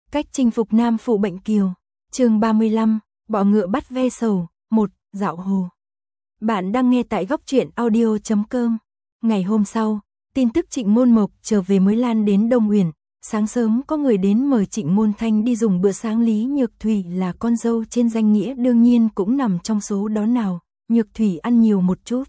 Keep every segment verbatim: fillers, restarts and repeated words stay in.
Cách chinh phục nam phụ bệnh kiều. Chương ba mươi lăm, bọ ngựa bắt ve sầu. một. Dạo hồ. Bạn đang nghe tại góc truyện audio chấm com. Ngày hôm sau, tin tức Trịnh Môn Mộc trở về mới lan đến Đông Uyển. Sáng sớm có người đến mời Trịnh Môn Thanh đi dùng bữa sáng. Lý Nhược Thủy là con dâu trên danh nghĩa đương nhiên cũng nằm trong số đó. Nào, Nhược Thủy ăn nhiều một chút.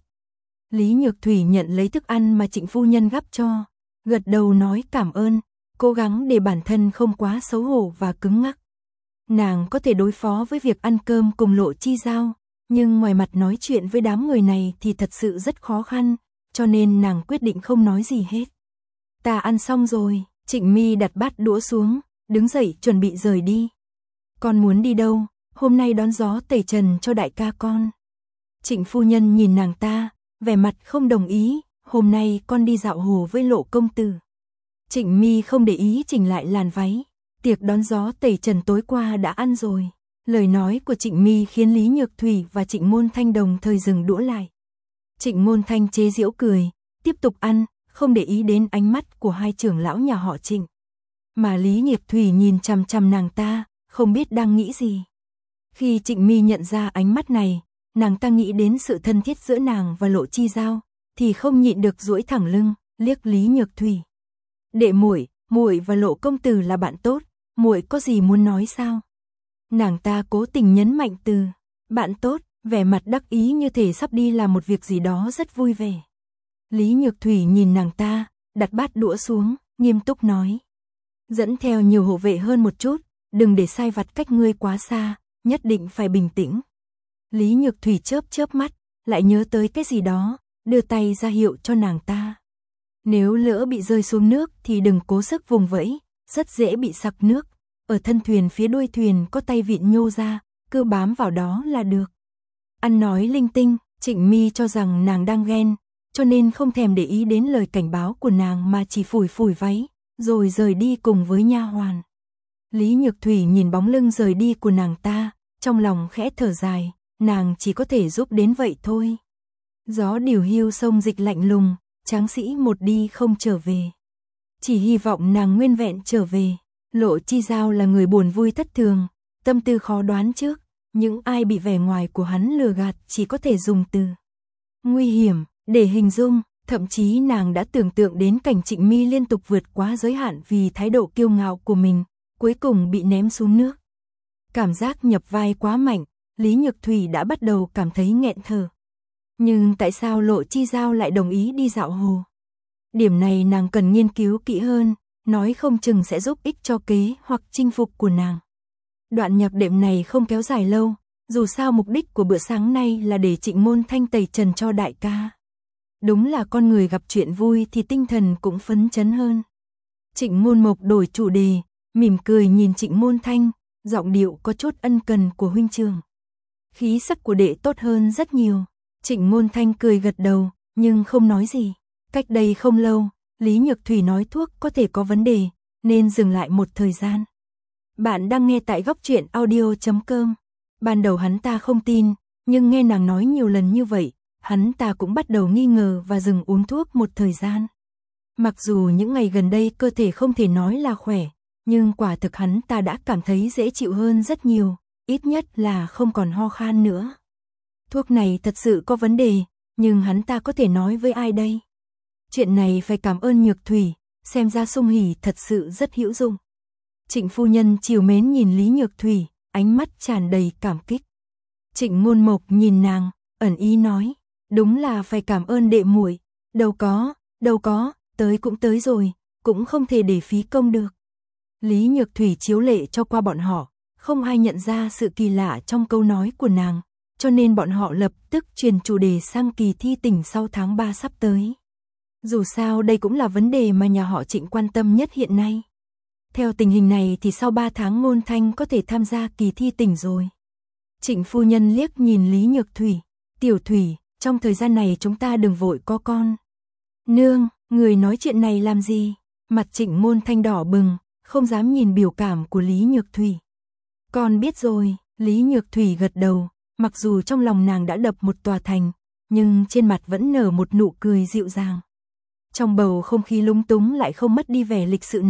Lý Nhược Thủy nhận lấy thức ăn mà Trịnh phu nhân gắp cho, gật đầu nói cảm ơn, cố gắng để bản thân không quá xấu hổ và cứng ngắc. Nàng có thể đối phó với việc ăn cơm cùng Lộ Chi Giao, nhưng ngoài mặt nói chuyện với đám người này thì thật sự rất khó khăn, cho nên nàng quyết định không nói gì hết. Ta ăn xong rồi. Trịnh Mi đặt bát đũa xuống, đứng dậy chuẩn bị rời đi. Con muốn đi đâu? Hôm nay đón gió tẩy trần cho đại ca con. Trịnh phu nhân nhìn nàng ta, vẻ mặt không đồng ý. Hôm nay con đi dạo hồ với Lộ công tử. Trịnh Mi không để ý chỉnh lại làn váy. Tiệc đón gió tẩy trần tối qua đã ăn rồi. Lời nói của Trịnh Mi khiến Lý Nhược Thủy và Trịnh Môn Thanh đồng thời dừng đũa lại. Trịnh Môn Thanh chế giễu cười, tiếp tục ăn, không để ý đến ánh mắt của hai trưởng lão nhà họ Trịnh. Mà Lý Nhược Thủy nhìn chằm chằm nàng ta, không biết đang nghĩ gì. Khi Trịnh Mi nhận ra ánh mắt này, nàng ta nghĩ đến sự thân thiết giữa nàng và Lộ Chi Giao, thì không nhịn được duỗi thẳng lưng, liếc Lý Nhược Thủy. Đệ muội, muội và Lộ công tử là bạn tốt, muội có gì muốn nói sao? Nàng ta cố tình nhấn mạnh từ bạn tốt, vẻ mặt đắc ý như thể sắp đi làm một việc gì đó rất vui vẻ. Lý Nhược Thủy nhìn nàng ta, đặt bát đũa xuống, nghiêm túc nói. Dẫn theo nhiều hộ vệ hơn một chút, đừng để sai vặt cách ngươi quá xa, nhất định phải bình tĩnh. Lý Nhược Thủy chớp chớp mắt, lại nhớ tới cái gì đó, đưa tay ra hiệu cho nàng ta. Nếu lỡ bị rơi xuống nước thì đừng cố sức vùng vẫy, rất dễ bị sặc nước. Ở thân thuyền phía đuôi thuyền có tay vịn nhô ra, cứ bám vào đó là được. Ăn nói linh tinh, Trịnh Mi cho rằng nàng đang ghen, cho nên không thèm để ý đến lời cảnh báo của nàng mà chỉ phủi phủi váy, rồi rời đi cùng với nha hoàn. Lý Nhược Thủy nhìn bóng lưng rời đi của nàng ta, trong lòng khẽ thở dài, nàng chỉ có thể giúp đến vậy thôi. Gió điều hiu sông dịch lạnh lùng, tráng sĩ một đi không trở về. Chỉ hy vọng nàng nguyên vẹn trở về. Lộ Chi Giao là người buồn vui thất thường, tâm tư khó đoán trước, những ai bị vẻ ngoài của hắn lừa gạt chỉ có thể dùng từ nguy hiểm để hình dung, thậm chí nàng đã tưởng tượng đến cảnh Trịnh Mi liên tục vượt quá giới hạn vì thái độ kiêu ngạo của mình, cuối cùng bị ném xuống nước. Cảm giác nhập vai quá mạnh, Lý Nhược Thủy đã bắt đầu cảm thấy nghẹn thở. Nhưng tại sao Lộ Chi Giao lại đồng ý đi dạo hồ? Điểm này nàng cần nghiên cứu kỹ hơn, nói không chừng sẽ giúp ích cho kế hoặc chinh phục của nàng. Đoạn nhạc đệm này không kéo dài lâu, dù sao mục đích của bữa sáng nay là để Trịnh Môn Thanh tẩy trần cho đại ca. Đúng là con người gặp chuyện vui thì tinh thần cũng phấn chấn hơn. Trịnh Môn Mộc đổi chủ đề, mỉm cười nhìn Trịnh Môn Thanh, giọng điệu có chút ân cần của huynh trưởng. Khí sắc của đệ tốt hơn rất nhiều. Trịnh Môn Thanh cười gật đầu, nhưng không nói gì. Cách đây không lâu, Lý Nhược Thủy nói thuốc có thể có vấn đề, nên dừng lại một thời gian. Bạn đang nghe tại góc truyện audio chấm com. Ban đầu hắn ta không tin, nhưng nghe nàng nói nhiều lần như vậy, hắn ta cũng bắt đầu nghi ngờ và dừng uống thuốc một thời gian. Mặc dù những ngày gần đây cơ thể không thể nói là khỏe, nhưng quả thực hắn ta đã cảm thấy dễ chịu hơn rất nhiều, ít nhất là không còn ho khan nữa. Thuốc này thật sự có vấn đề, nhưng hắn ta có thể nói với ai đây? Chuyện này phải cảm ơn Nhược Thủy, xem ra Sung Hỉ thật sự rất hữu dụng. Trịnh phu nhân trìu mến nhìn Lý Nhược Thủy, ánh mắt tràn đầy cảm kích. Trịnh Môn Mộc nhìn nàng, ẩn ý nói, đúng là phải cảm ơn đệ muội. Đâu có, đâu có, tới cũng tới rồi, cũng không thể để phí công được. Lý Nhược Thủy chiếu lệ cho qua bọn họ, không ai nhận ra sự kỳ lạ trong câu nói của nàng, cho nên bọn họ lập tức chuyển chủ đề sang kỳ thi tỉnh sau tháng ba sắp tới. Dù sao đây cũng là vấn đề mà nhà họ Trịnh quan tâm nhất hiện nay. Theo tình hình này thì sau ba tháng Môn Thanh có thể tham gia kỳ thi tỉnh rồi. Trịnh phu nhân liếc nhìn Lý Nhược Thủy, Tiểu Thủy, trong thời gian này chúng ta đừng vội có con. Nương, người nói chuyện này làm gì? Mặt Trịnh Môn Thanh đỏ bừng, không dám nhìn biểu cảm của Lý Nhược Thủy. Con biết rồi, Lý Nhược Thủy gật đầu, mặc dù trong lòng nàng đã đập một tòa thành, nhưng trên mặt vẫn nở một nụ cười dịu dàng. Trong bầu không khí lúng túng lại không mất đi vẻ lịch sự này,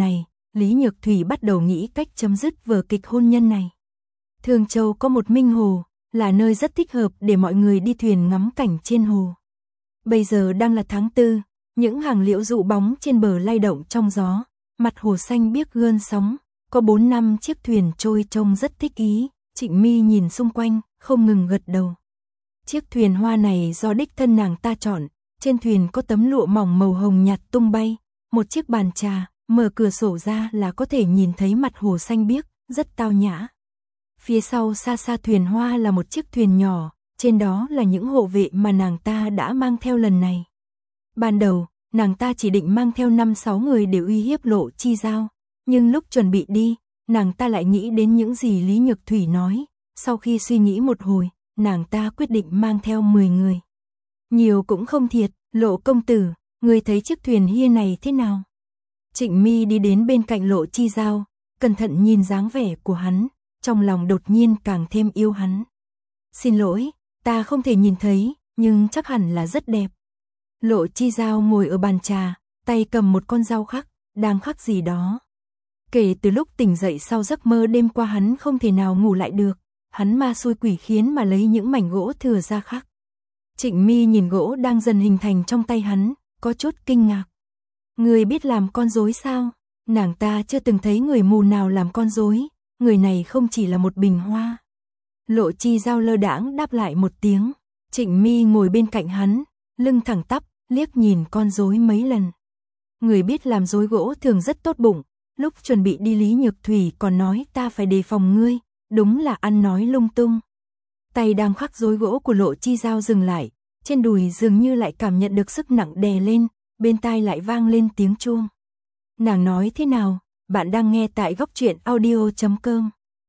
Lý Nhược Thủy bắt đầu nghĩ cách chấm dứt vở kịch hôn nhân này. Thường Châu có một Minh Hồ, là nơi rất thích hợp để mọi người đi thuyền ngắm cảnh trên hồ. Bây giờ đang là tháng tư, những hàng liễu rụ bóng trên bờ lay động trong gió, mặt hồ xanh biếc gợn sóng, có bốn năm chiếc thuyền trôi trông rất thích ý. Trịnh My nhìn xung quanh, không ngừng gật đầu. Chiếc thuyền hoa này do đích thân nàng ta chọn, trên thuyền có tấm lụa mỏng màu hồng nhạt tung bay, một chiếc bàn trà, mở cửa sổ ra là có thể nhìn thấy mặt hồ xanh biếc, rất tao nhã. Phía sau xa xa thuyền hoa là một chiếc thuyền nhỏ, trên đó là những hộ vệ mà nàng ta đã mang theo lần này. Ban đầu, nàng ta chỉ định mang theo năm sáu người để uy hiếp Lộ Chi Giao, nhưng lúc chuẩn bị đi, nàng ta lại nghĩ đến những gì Lý Nhược Thủy nói, sau khi suy nghĩ một hồi, nàng ta quyết định mang theo mười người. Nhiều cũng không thiệt, Lộ công tử, người thấy chiếc thuyền hia này thế nào? Trịnh My đi đến bên cạnh Lộ Chi Giao, cẩn thận nhìn dáng vẻ của hắn, trong lòng đột nhiên càng thêm yêu hắn. Xin lỗi, ta không thể nhìn thấy, nhưng chắc hẳn là rất đẹp. Lộ Chi Giao ngồi ở bàn trà, tay cầm một con dao khắc, đang khắc gì đó. Kể từ lúc tỉnh dậy sau giấc mơ đêm qua hắn không thể nào ngủ lại được, hắn ma xui quỷ khiến mà lấy những mảnh gỗ thừa ra khắc. Trịnh My nhìn gỗ đang dần hình thành trong tay hắn, có chút kinh ngạc. Người biết làm con rối sao? Nàng ta chưa từng thấy người mù nào làm con rối, người này không chỉ là một bình hoa. Lộ Chi Giao lơ đãng đáp lại một tiếng, Trịnh My ngồi bên cạnh hắn, lưng thẳng tắp, liếc nhìn con rối mấy lần. Người biết làm rối gỗ thường rất tốt bụng, lúc chuẩn bị đi Lý Nhược Thủy còn nói ta phải đề phòng ngươi, đúng là ăn nói lung tung. Tay đang khắc rối gỗ của Lộ Chi Giao dừng lại, trên đùi dường như lại cảm nhận được sức nặng đè lên, bên tai lại vang lên tiếng chuông. Nàng nói thế nào? Bạn đang nghe tại góc truyện audio chấm com.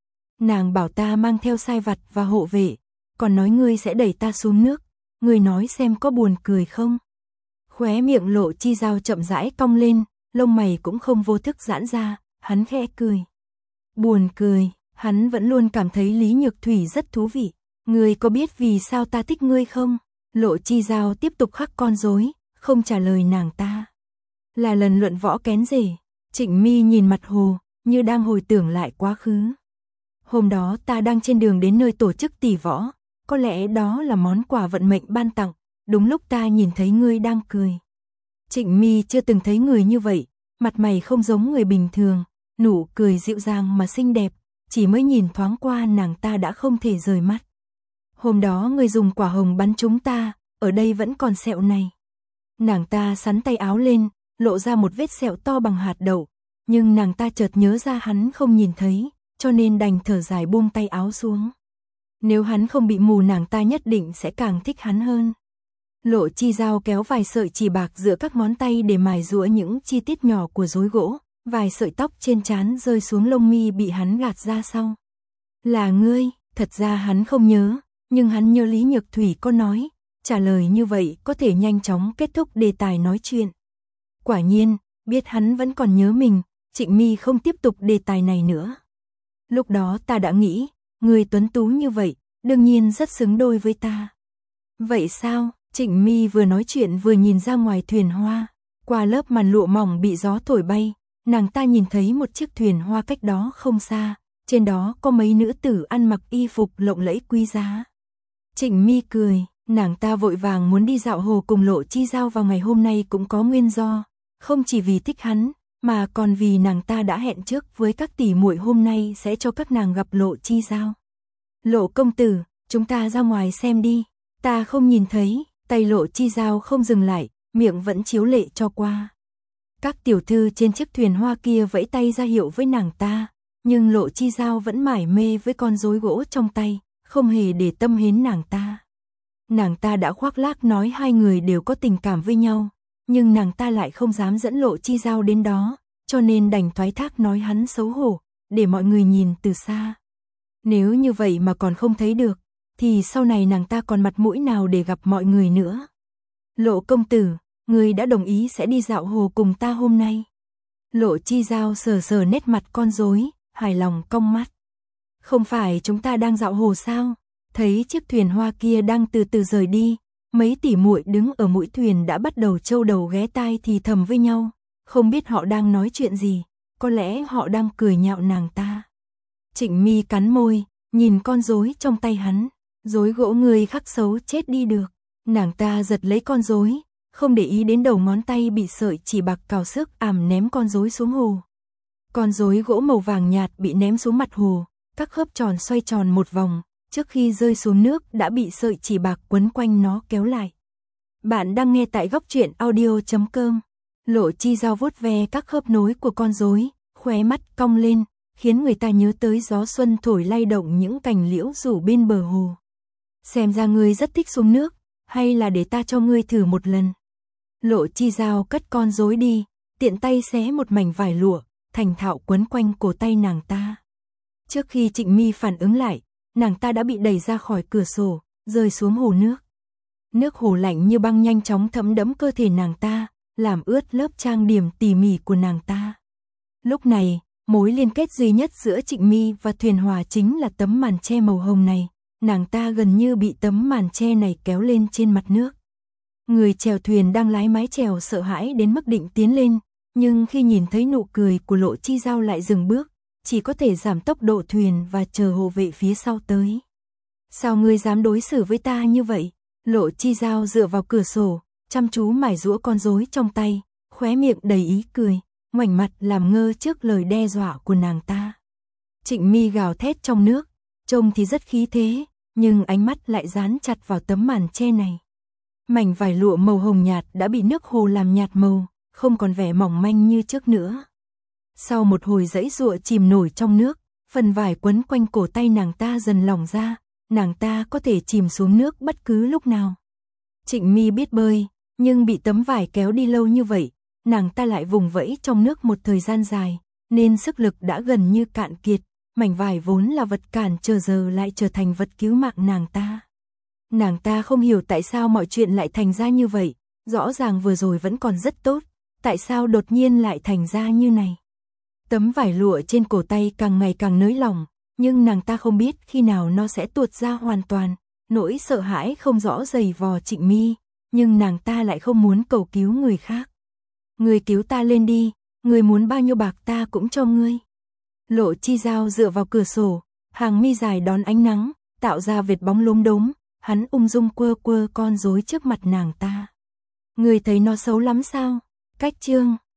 Nàng bảo ta mang theo sai vặt và hộ vệ, còn nói ngươi sẽ đẩy ta xuống nước, ngươi nói xem có buồn cười không? Khóe miệng Lộ Chi Giao chậm rãi cong lên, lông mày cũng không vô thức giãn ra, hắn khẽ cười. Buồn cười, hắn vẫn luôn cảm thấy Lý Nhược Thủy rất thú vị. Ngươi có biết vì sao ta thích ngươi không? Lộ Chi Giao tiếp tục khắc con rối, không trả lời nàng ta. Là lần luận võ kén rể. Trịnh My nhìn mặt hồ, như đang hồi tưởng lại quá khứ. Hôm đó ta đang trên đường đến nơi tổ chức tỷ võ, có lẽ đó là món quà vận mệnh ban tặng, đúng lúc ta nhìn thấy ngươi đang cười. Trịnh My chưa từng thấy người như vậy, mặt mày không giống người bình thường, nụ cười dịu dàng mà xinh đẹp, chỉ mới nhìn thoáng qua nàng ta đã không thể rời mắt. Hôm đó ngươi dùng quả hồng bắn chúng ta, ở đây vẫn còn sẹo này. Nàng ta xắn tay áo lên, lộ ra một vết sẹo to bằng hạt đậu, nhưng nàng ta chợt nhớ ra hắn không nhìn thấy, cho nên đành thở dài buông tay áo xuống. Nếu hắn không bị mù nàng ta nhất định sẽ càng thích hắn hơn. Lộ Chi Giao kéo vài sợi chỉ bạc giữa các ngón tay để mài giũa những chi tiết nhỏ của rối gỗ, vài sợi tóc trên trán rơi xuống lông mi bị hắn gạt ra sau. Là ngươi, thật ra hắn không nhớ, nhưng hắn nhớ Lý Nhược Thủy có nói, trả lời như vậy có thể nhanh chóng kết thúc đề tài nói chuyện. Quả nhiên, biết hắn vẫn còn nhớ mình, Trịnh My không tiếp tục đề tài này nữa. Lúc đó ta đã nghĩ, người tuấn tú như vậy, đương nhiên rất xứng đôi với ta. Vậy sao? Trịnh My vừa nói chuyện vừa nhìn ra ngoài thuyền hoa, qua lớp màn lụa mỏng bị gió thổi bay, nàng ta nhìn thấy một chiếc thuyền hoa cách đó không xa, trên đó có mấy nữ tử ăn mặc y phục lộng lẫy quý giá. Trịnh My cười, nàng ta vội vàng muốn đi dạo hồ cùng Lộ Chi Giao vào ngày hôm nay cũng có nguyên do, không chỉ vì thích hắn, mà còn vì nàng ta đã hẹn trước với các tỷ muội hôm nay sẽ cho các nàng gặp Lộ Chi Giao. Lộ công tử, chúng ta ra ngoài xem đi, ta không nhìn thấy, tay Lộ Chi Giao không dừng lại, miệng vẫn chiếu lệ cho qua. Các tiểu thư trên chiếc thuyền hoa kia vẫy tay ra hiệu với nàng ta, nhưng Lộ Chi Giao vẫn mải mê với con rối gỗ trong tay, không hề để tâm đến nàng ta. Nàng ta đã khoác lác nói hai người đều có tình cảm với nhau, nhưng nàng ta lại không dám dẫn Lộ Chi Giao đến đó, cho nên đành thoái thác nói hắn xấu hổ, để mọi người nhìn từ xa. Nếu như vậy mà còn không thấy được, thì sau này nàng ta còn mặt mũi nào để gặp mọi người nữa. Lộ công tử, người đã đồng ý sẽ đi dạo hồ cùng ta hôm nay. Lộ Chi Giao sờ sờ nét mặt con rối, hài lòng cong mắt. Không phải chúng ta đang dạo hồ sao? Thấy chiếc thuyền hoa kia đang từ từ rời đi, mấy tỷ muội đứng ở mũi thuyền đã bắt đầu trâu đầu ghé tai thì thầm với nhau, không biết họ đang nói chuyện gì, có lẽ họ đang cười nhạo nàng ta. Trịnh My cắn môi, nhìn con rối trong tay hắn, rối gỗ người khắc xấu chết đi được. Nàng ta giật lấy con rối, không để ý đến đầu ngón tay bị sợi chỉ bạc cào xước ảm ném con rối xuống hồ. Con rối gỗ màu vàng nhạt bị ném xuống mặt hồ, các khớp tròn xoay tròn một vòng, trước khi rơi xuống nước đã bị sợi chỉ bạc quấn quanh nó kéo lại. Bạn đang nghe tại góc truyện audio chấm com. Lộ Chi Giao vuốt ve các khớp nối của con rối, khóe mắt cong lên, khiến người ta nhớ tới gió xuân thổi lay động những cành liễu rủ bên bờ hồ. Xem ra ngươi rất thích xuống nước, hay là để ta cho ngươi thử một lần. Lộ Chi Giao cất con rối đi, tiện tay xé một mảnh vải lụa, thành thạo quấn quanh cổ tay nàng ta. Trước khi Trịnh My phản ứng lại, nàng ta đã bị đẩy ra khỏi cửa sổ, rơi xuống hồ nước. Nước hồ lạnh như băng nhanh chóng thấm đẫm cơ thể nàng ta, làm ướt lớp trang điểm tỉ mỉ của nàng ta. Lúc này, mối liên kết duy nhất giữa Trịnh My và thuyền hòa chính là tấm màn che màu hồng này. Nàng ta gần như bị tấm màn che này kéo lên trên mặt nước. Người chèo thuyền đang lái mái chèo sợ hãi đến mức định tiến lên, nhưng khi nhìn thấy nụ cười của Lộ Chi Giao lại dừng bước, chỉ có thể giảm tốc độ thuyền và chờ hộ vệ phía sau tới. Sao ngươi dám đối xử với ta như vậy? Lộ Chi Giao dựa vào cửa sổ, chăm chú mải giũa con rối trong tay, khóe miệng đầy ý cười, ngoảnh mặt làm ngơ trước lời đe dọa của nàng ta. Trịnh My gào thét trong nước, trông thì rất khí thế, nhưng ánh mắt lại dán chặt vào tấm màn che này. Mảnh vải lụa màu hồng nhạt đã bị nước hồ làm nhạt màu, không còn vẻ mỏng manh như trước nữa. Sau một hồi giãy giụa chìm nổi trong nước, phần vải quấn quanh cổ tay nàng ta dần lỏng ra, nàng ta có thể chìm xuống nước bất cứ lúc nào. Trịnh My biết bơi, nhưng bị tấm vải kéo đi lâu như vậy, nàng ta lại vùng vẫy trong nước một thời gian dài, nên sức lực đã gần như cạn kiệt. Mảnh vải vốn là vật cản trở giờ lại trở thành vật cứu mạng nàng ta. Nàng ta không hiểu tại sao mọi chuyện lại thành ra như vậy, rõ ràng vừa rồi vẫn còn rất tốt, tại sao đột nhiên lại thành ra như này. Tấm vải lụa trên cổ tay càng ngày càng nới lỏng, nhưng nàng ta không biết khi nào nó sẽ tuột ra hoàn toàn. Nỗi sợ hãi không rõ dày vò Trịnh My, nhưng nàng ta lại không muốn cầu cứu người khác. Người cứu ta lên đi, người muốn bao nhiêu bạc ta cũng cho ngươi. Lộ Chi Giao dựa vào cửa sổ, hàng mi dài đón ánh nắng, tạo ra vệt bóng lốm đốm, hắn ung dung quơ quơ con rối trước mặt nàng ta. Người thấy nó xấu lắm sao? Cách chương